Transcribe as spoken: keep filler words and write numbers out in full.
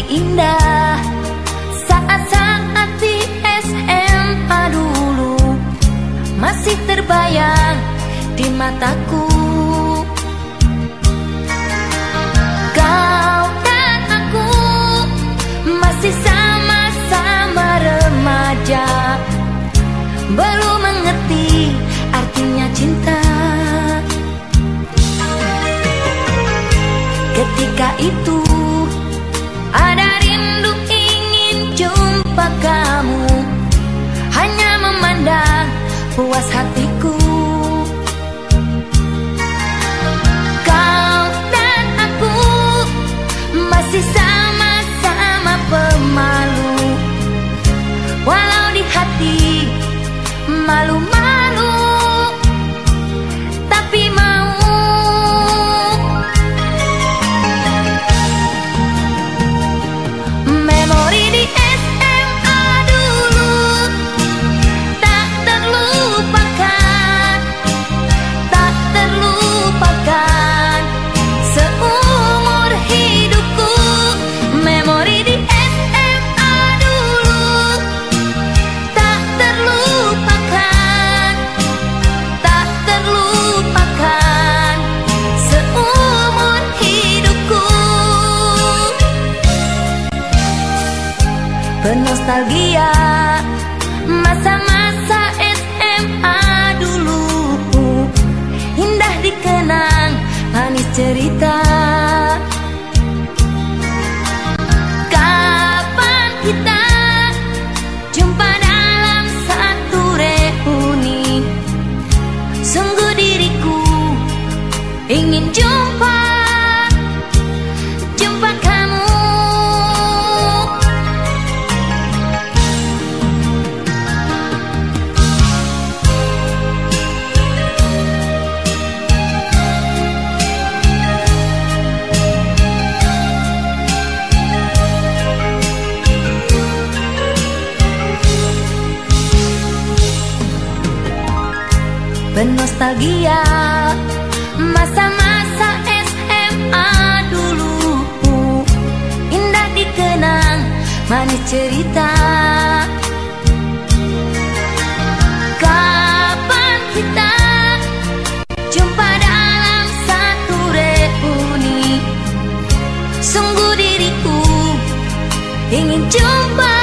memori indah saat-saat di S M A dulu masih terbayang di mataku. Kau dan aku masih sama-sama remaja, belum mengerti artinya cinta. Ketika itu ada rindu ingin jumpa kamu, hanya memandang puas hatiku. Kau dan aku masih sama-sama pemalu, walau di hati malu-malu, tapi mau. Memori di S M A dulu tak terlupakan, tak terlupakan seumur hidupku. Memori di S M A dulu tak terlupakan, tak terlupakan seumur hidupku. Bernostalgia masa-masa S M A dulu, indah dikenang, manis cerita. Kapan kita jumpa dalam satu reuni? Sungguh diriku ingin jumpa, jumpa kamu. Bernostalgia masa-masa S M A dulu, indah dikenang, manis cerita. Kapan kita jumpa dalam satu reuni? Sungguh diriku ingin jumpa,